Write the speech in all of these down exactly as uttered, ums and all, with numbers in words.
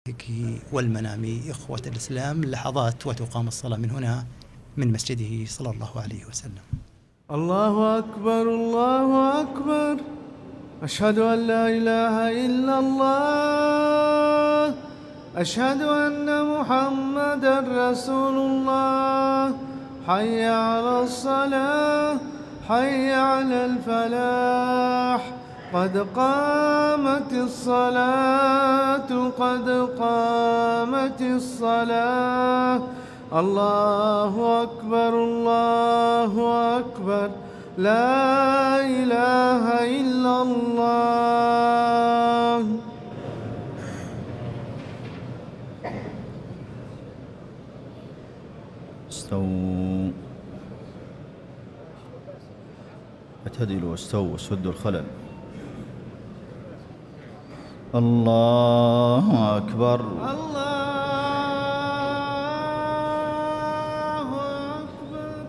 والمنام. إخوة الإسلام، لحظات وتقام الصلاة من هنا من مسجده صلى الله عليه وسلم. الله أكبر الله أكبر، أشهد أن لا إله إلا الله، أشهد أن محمدا رسول الله. حي على الصلاة، حي على الفلاح، قد قامت الصلاة قد قامت الصلاة. الله أكبر الله أكبر، لا إله إلا الله. استووا، اعتدلوا واستووا وسدوا الخلل. الله أكبر الله أكبر.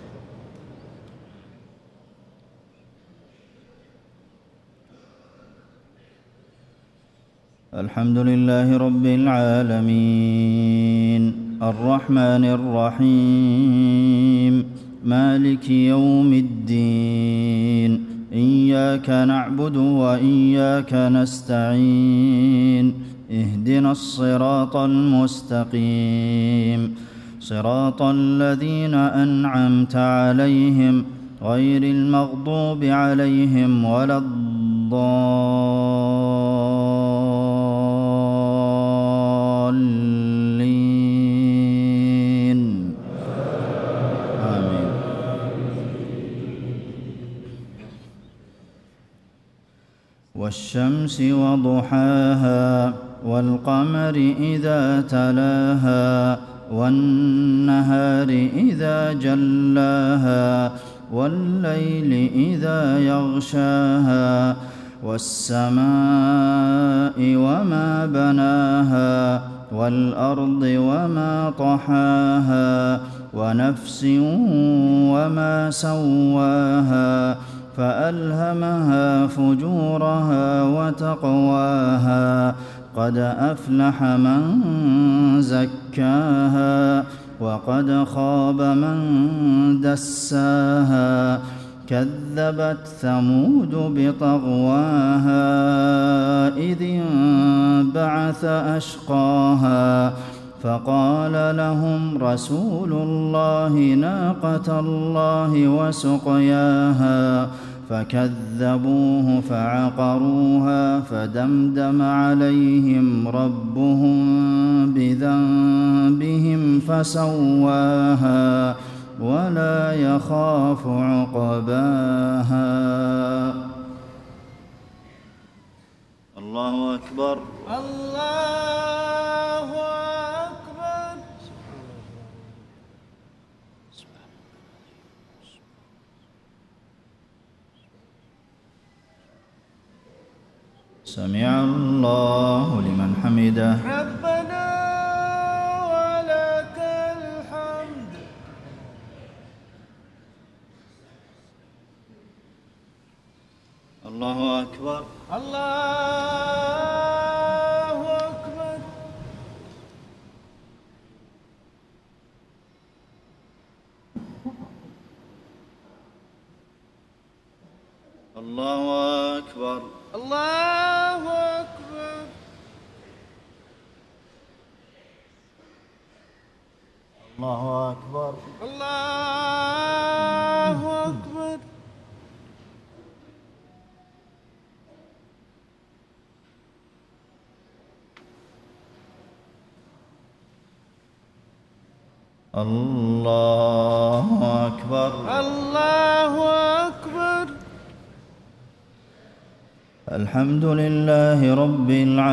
الحمد لله رب العالمين، الرحمن الرحيم، مالك يوم الدين. إياك نعبد وإياك نستعين، اهدنا الصراط المستقيم، صراط الذين أنعمت عليهم غير المغضوب عليهم ولا الضالين. آمين. والشمس وضحاها، والقمر إذا تلاها، والنهار إذا جلاها، والليل إذا يغشاها، والسماء وما بناها، والأرض وما طحاها، ونفس وما سواها، فألهمها فجورها وتقواها. قد أفلح من زكاها، وقد خاب من دساها. كذبت ثمود بطغواها، إذ انبعث أشقاها، فقال لهم رسول الله ناقة الله وسقياها، فكذبوه فعقروها، فدمدم عليهم ربهم بذنبهم فسواها، ولا يخاف عقباها. الله أكبر الله أكبر. سمع الله لمن حمده. ربنا ولك الحمد. الله أكبر الله أكبر. الله أكبر الله أكبر. الله أكبر الله أكبر. الله أكبر الله أكبر. الحمد لله رب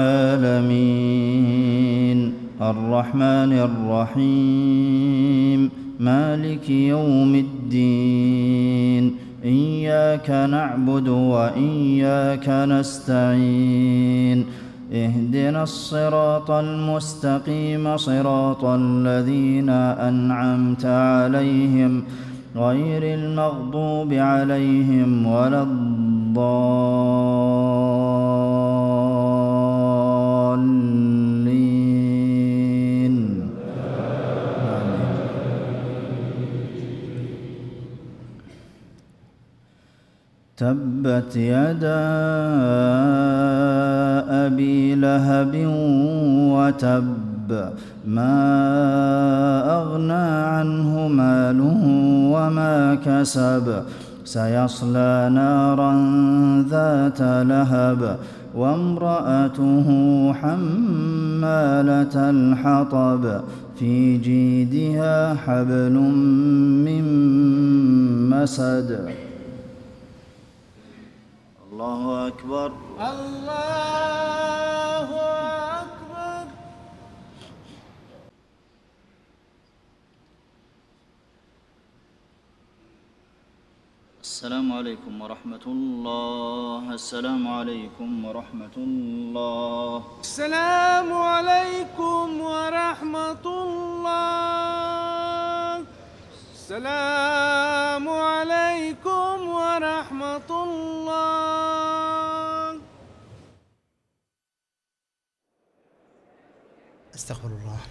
العالمين، الرحمن الرحيم، مالك يوم الدين. إياك نعبد وإياك نستعين، اهدنا الصراط المستقيم، صراط الذين أنعمت عليهم غير المغضوب عليهم ولا الضالين. تبت يدا أبي لهب وتب ما أغنى عنه ماله وما كسب سيصلى نارا ذات لهب وامرأته حمالة الحطب في جيدها حبل من مسد. الله أكبر. الله أكبر. السلام عليكم ورحمة الله. السلام عليكم ورحمة الله. السلام عليكم ورحمة الله. السلام عليكم ورحمة الله. استغفر الله.